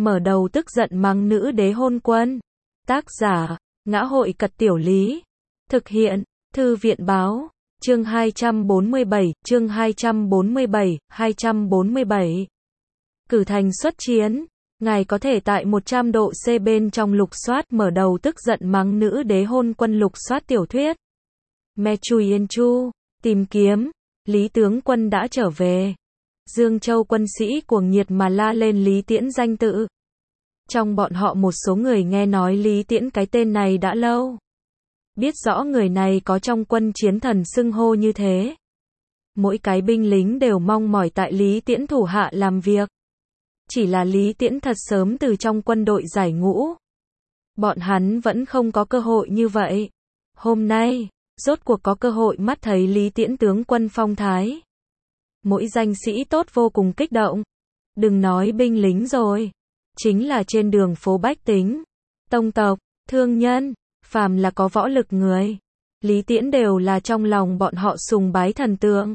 mở đầu tức giận mắng nữ đế hôn quân. Tác giả, Ngã hội Cật Tiểu Lý. Thực hiện, Thư viện Báo. Chương 247, chương 247, 247. Cử thành xuất chiến. Ngài có thể tại 100 độ C bên trong lục soát mở đầu tức giận mắng nữ đế hôn quân lục soát tiểu thuyết. Me Chui Yên Chu, tìm kiếm, Lý tướng quân đã trở về. Dương Châu quân sĩ cuồng nhiệt mà la lên Lý Tiễn danh tự. Trong bọn họ một số người nghe nói Lý Tiễn cái tên này đã lâu. Biết rõ người này có trong quân chiến thần xưng hô như thế. Mỗi cái binh lính đều mong mỏi tại Lý Tiễn thủ hạ làm việc. Chỉ là Lý Tiễn thật sớm từ trong quân đội giải ngũ. Bọn hắn vẫn không có cơ hội như vậy. Hôm nay, rốt cuộc có cơ hội mắt thấy Lý Tiễn tướng quân phong thái. Mỗi danh sĩ tốt vô cùng kích động. Đừng nói binh lính rồi. Chính là trên đường phố bách tính, tông tộc, thương nhân, phàm là có võ lực người. Lý Tiễn đều là trong lòng bọn họ sùng bái thần tượng.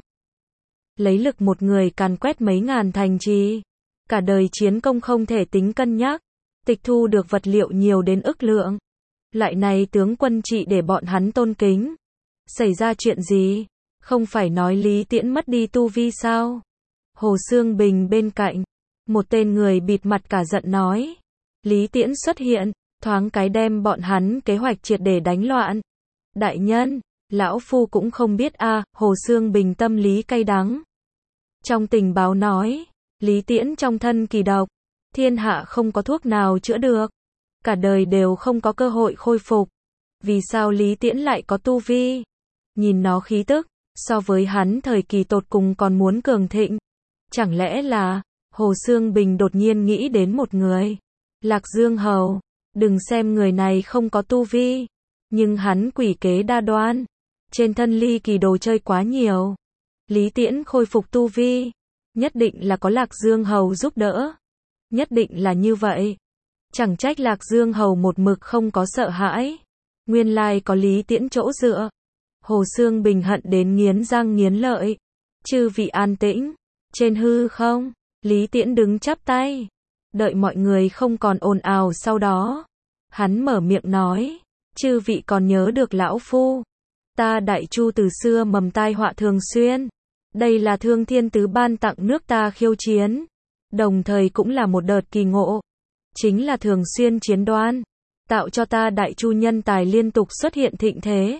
Lấy lực một người càn quét mấy ngàn thành trì. Cả đời chiến công không thể tính cân nhắc. Tịch thu được vật liệu nhiều đến ức lượng. Loại này tướng quân trị để bọn hắn tôn kính. Xảy ra chuyện gì? Không phải nói Lý Tiễn mất đi tu vi sao? Hồ Xương Bình bên cạnh. Một tên người bịt mặt cả giận nói. Lý Tiễn xuất hiện, thoáng cái đem bọn hắn kế hoạch triệt để đánh loạn. Đại nhân, lão phu cũng không biết a. Hồ Xương Bình tâm lý cay đắng. Trong tình báo nói, Lý Tiễn trong thân kỳ độc, thiên hạ không có thuốc nào chữa được. Cả đời đều không có cơ hội khôi phục. Vì sao Lý Tiễn lại có tu vi? Nhìn nó khí tức, so với hắn thời kỳ tột cùng còn muốn cường thịnh. Chẳng lẽ là... Hồ Xương Bình đột nhiên nghĩ đến một người. Lạc Dương Hầu. Đừng xem người này không có tu vi. Nhưng hắn quỷ kế đa đoan. Trên thân ly kỳ đồ chơi quá nhiều. Lý Tiễn khôi phục tu vi. Nhất định là có Lạc Dương Hầu giúp đỡ. Nhất định là như vậy. Chẳng trách Lạc Dương Hầu một mực không có sợ hãi. Nguyên lai có Lý Tiễn chỗ dựa. Hồ Xương Bình hận đến nghiến răng nghiến lợi. Chư vị an tĩnh. Trên hư không? Lý Tiễn đứng chắp tay, đợi mọi người không còn ồn ào sau đó. Hắn mở miệng nói, chư vị còn nhớ được lão phu. Ta Đại Chu từ xưa mầm tai họa thường xuyên. Đây là Thương Thiên Tứ ban tặng nước ta khiêu chiến. Đồng thời cũng là một đợt kỳ ngộ. Chính là thường xuyên chiến đoan. Tạo cho ta Đại Chu nhân tài liên tục xuất hiện thịnh thế.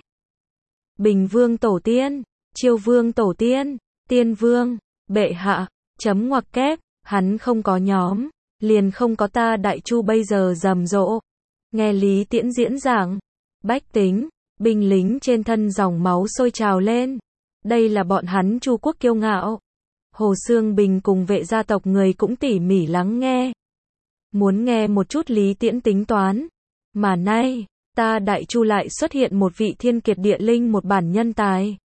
Bình Vương Tổ Tiên, Chiêu Vương Tổ Tiên, Tiên Vương, Bệ Hạ. Chấm ngoặc kép, hắn không có nhóm, liền không có ta Đại Chu bây giờ rầm rộ. Nghe Lý Tiễn diễn giảng, bách tính, binh lính trên thân dòng máu sôi trào lên. Đây là bọn hắn Chu quốc kiêu ngạo. Hồ Xương Bình cùng vệ gia tộc người cũng tỉ mỉ lắng nghe. Muốn nghe một chút Lý Tiễn tính toán. Mà nay, ta Đại Chu lại xuất hiện một vị thiên kiệt địa linh một bản nhân tài.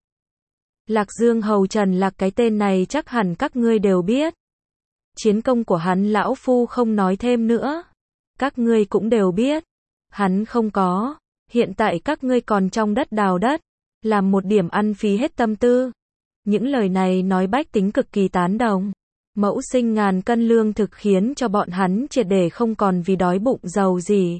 Lạc Dương Hầu Trần Lạc cái tên này chắc hẳn các ngươi đều biết. Chiến công của hắn lão phu không nói thêm nữa. Các ngươi cũng đều biết. Hắn không có. Hiện tại các ngươi còn trong đất đào đất. Làm một điểm ăn phí hết tâm tư. Những lời này nói bách tính cực kỳ tán đồng. Mẫu sinh ngàn cân lương thực khiến cho bọn hắn triệt để không còn vì đói bụng giàu gì.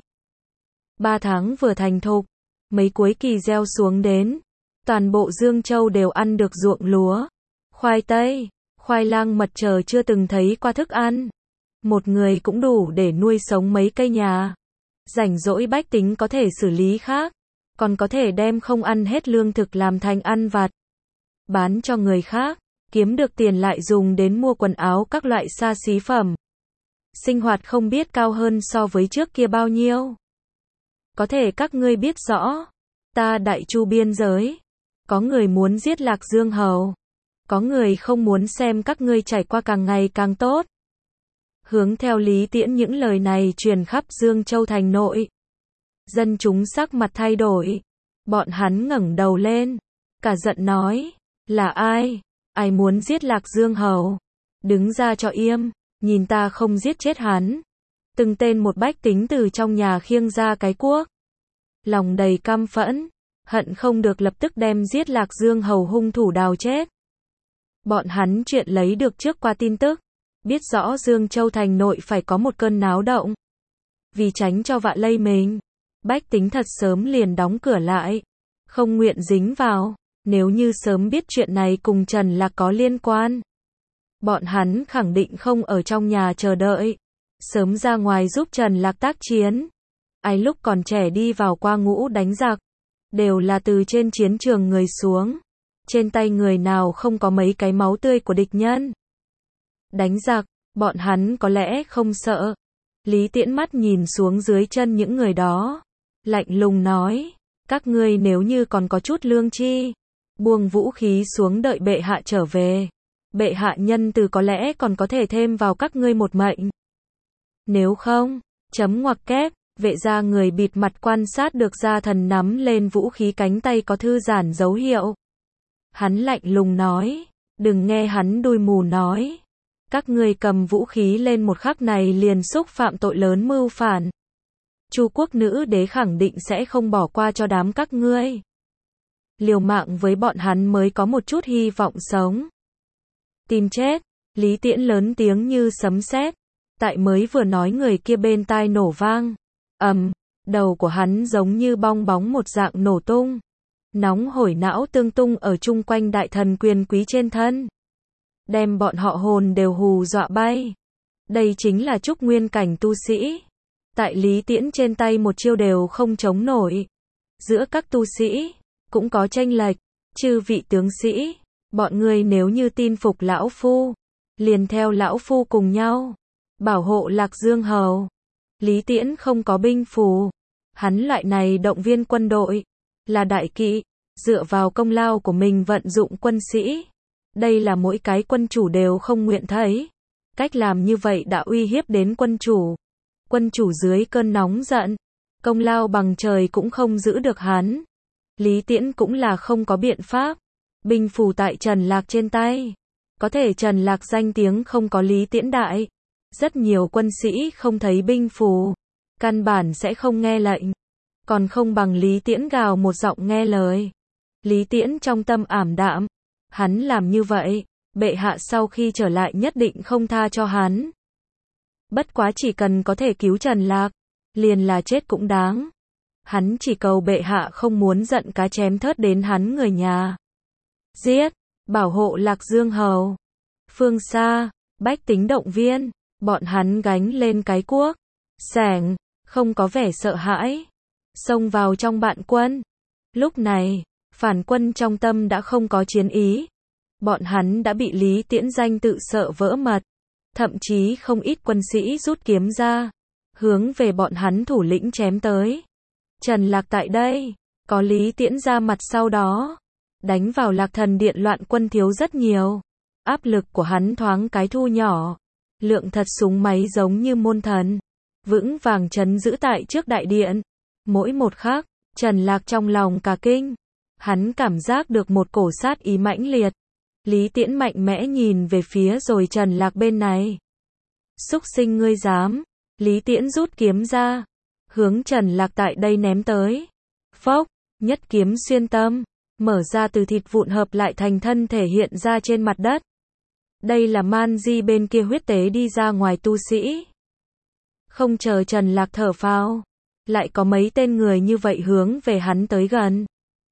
3 tháng vừa thành thục. Mấy cuối kỳ gieo xuống đến. Toàn bộ Dương Châu đều ăn được ruộng lúa, khoai tây, khoai lang mật chờ chưa từng thấy qua thức ăn. Một người cũng đủ để nuôi sống mấy cây nhà. Rảnh rỗi bách tính có thể xử lý khác, còn có thể đem không ăn hết lương thực làm thành ăn vặt. Bán cho người khác, kiếm được tiền lại dùng đến mua quần áo các loại xa xí phẩm. Sinh hoạt không biết cao hơn so với trước kia bao nhiêu. Có thể các ngươi biết rõ, ta Đại Chu biên giới. Có người muốn giết Lạc Dương Hầu. Có người không muốn xem các ngươi trải qua càng ngày càng tốt. Hướng theo Lý Tiễn những lời này truyền khắp Dương Châu thành nội. Dân chúng sắc mặt thay đổi. Bọn hắn ngẩng đầu lên. Cả giận nói. Là ai? Ai muốn giết Lạc Dương Hầu? Đứng ra cho im. Nhìn ta không giết chết hắn. Từng tên một bách tính từ trong nhà khiêng ra cái cuốc. Lòng đầy căm phẫn. Hận không được lập tức đem giết Lạc Dương Hầu hung thủ đào chết. Bọn hắn chuyện lấy được trước qua tin tức. biết rõ Dương Châu thành nội phải có một cơn náo động. Vì tránh cho vạ lây mình, bách tính thật sớm liền đóng cửa lại, không nguyện dính vào. Nếu như sớm biết chuyện này cùng Trần Lạc có liên quan, bọn hắn khẳng định không ở trong nhà chờ đợi, sớm ra ngoài giúp Trần Lạc tác chiến. Ai lúc còn trẻ đi vào qua ngũ đánh giặc, đều là từ trên chiến trường người xuống, trên tay người nào không có mấy cái máu tươi của địch nhân. Đánh giặc, bọn hắn có lẽ không sợ. Lý Tiễn mắt nhìn xuống dưới chân những người đó, lạnh lùng nói, các ngươi nếu như còn có chút lương tri, buông vũ khí xuống đợi bệ hạ trở về. Bệ hạ nhân từ có lẽ còn có thể thêm vào các ngươi một mệnh. Nếu không, chấm ngoặc kép, vệ gia người bịt mặt quan sát được gia thần nắm lên vũ khí cánh tay có thư giãn dấu hiệu. Hắn lạnh lùng nói, đừng nghe hắn đuôi mù nói. Các ngươi cầm vũ khí lên một khắc này liền xúc phạm tội lớn mưu phản. Chu quốc nữ đế khẳng định sẽ không bỏ qua cho đám các ngươi. Liều mạng với bọn hắn mới có một chút hy vọng sống. Tìm chết, Lý Tiễn lớn tiếng như sấm sét. Tại mới vừa nói người kia bên tai nổ vang. Đầu của hắn giống như bong bóng một dạng nổ tung. Nóng hổi não tương tung ở chung quanh đại thần quyền quý trên thân. Đem bọn họ hồn đều hù dọa bay. Đây chính là trúc nguyên cảnh tu sĩ. Tại Lý Tiễn trên tay một chiêu đều không chống nổi. Giữa các tu sĩ, cũng có chênh lệch. Chư vị tướng sĩ, bọn ngươi nếu như tin phục lão phu, liền theo lão phu cùng nhau bảo hộ Lạc Dương hầu. Lý Tiễn không có binh phù, hắn loại này động viên quân đội, là đại kỵ, dựa vào công lao của mình vận dụng quân sĩ. Đây là mỗi cái quân chủ đều không nguyện thấy. Cách làm như vậy đã uy hiếp đến quân chủ. Quân chủ dưới cơn nóng giận, công lao bằng trời cũng không giữ được hắn. Lý Tiễn cũng là không có biện pháp. Binh phù tại Trần Lạc trên tay. Có thể Trần Lạc danh tiếng không có Lý Tiễn đại. Rất nhiều quân sĩ không thấy binh phù, căn bản sẽ không nghe lệnh. Còn không bằng Lý Tiễn gào một giọng nghe lời. Lý Tiễn trong tâm ảm đạm. Hắn làm như vậy, bệ hạ sau khi trở lại nhất định không tha cho hắn. Bất quá chỉ cần có thể cứu Trần Lạc, liền là chết cũng đáng. Hắn chỉ cầu bệ hạ không muốn giận cá chém thớt đến hắn người nhà. Giết, bảo hộ Lạc Dương hầu. Phương xa, bách tính động viên, bọn hắn gánh lên cái cuốc, xẻng, không có vẻ sợ hãi, xông vào trong bạn quân. Lúc này, phản quân trong tâm đã không có chiến ý. Bọn hắn đã bị Lý Tiễn danh tự sợ vỡ mật. Thậm chí không ít quân sĩ rút kiếm ra, hướng về bọn hắn thủ lĩnh chém tới. Trần Lạc tại đây, có Lý Tiễn ra mặt sau đó, đánh vào Lạc Thần Điện loạn quân thiếu rất nhiều. Áp lực của hắn thoáng cái thu nhỏ. Lượng thật súng máy giống như môn thần, vững vàng trấn giữ tại trước đại điện. Mỗi một khắc, Trần Lạc trong lòng cả kinh. Hắn cảm giác được một cổ sát ý mãnh liệt. Lý Tiễn mạnh mẽ nhìn về phía rồi Trần Lạc bên này. Súc sinh ngươi dám. Lý Tiễn rút kiếm ra, hướng Trần Lạc tại đây ném tới. Phốc, nhất kiếm xuyên tâm, mở ra từ thịt vụn hợp lại thành thân thể hiện ra trên mặt đất. Đây là man di bên kia huyết tế đi ra ngoài tu sĩ. Không chờ Trần Lạc thở phào, lại có mấy tên người như vậy hướng về hắn tới gần.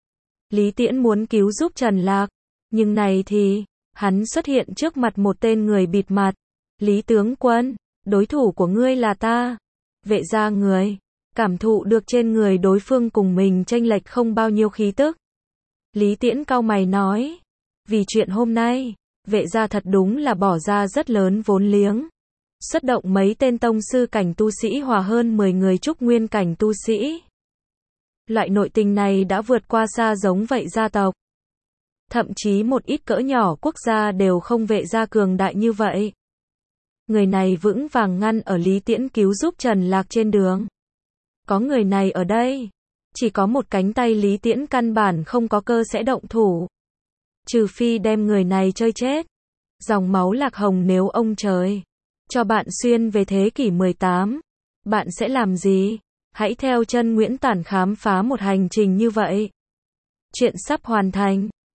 Lý Tiễn muốn cứu giúp Trần Lạc, nhưng này thì, hắn xuất hiện trước mặt một tên người bịt mặt. Lý tướng quân, đối thủ của ngươi là ta. Vệ gia người, cảm thụ được trên người đối phương cùng mình chênh lệch không bao nhiêu khí tức. Lý Tiễn cau mày nói, vì chuyện hôm nay, vệ gia thật đúng là bỏ ra rất lớn vốn liếng. Xuất động mấy tên tông sư cảnh tu sĩ hòa hơn 10 người trúc nguyên cảnh tu sĩ. Loại nội tình này đã vượt qua xa giống vậy gia tộc. Thậm chí một ít cỡ nhỏ quốc gia đều không vệ gia cường đại như vậy. Người này vững vàng ngăn ở Lý Tiễn cứu giúp Trần Lạc trên đường. Có người này ở đây, chỉ có một cánh tay Lý Tiễn căn bản không có cơ sẽ động thủ. Trừ phi đem người này chơi chết. Dòng máu Lạc Hồng nếu ông trời cho bạn xuyên về thế kỷ 18, bạn sẽ làm gì? Hãy theo chân Nguyễn Tản khám phá một hành trình như vậy. Chuyện sắp hoàn thành.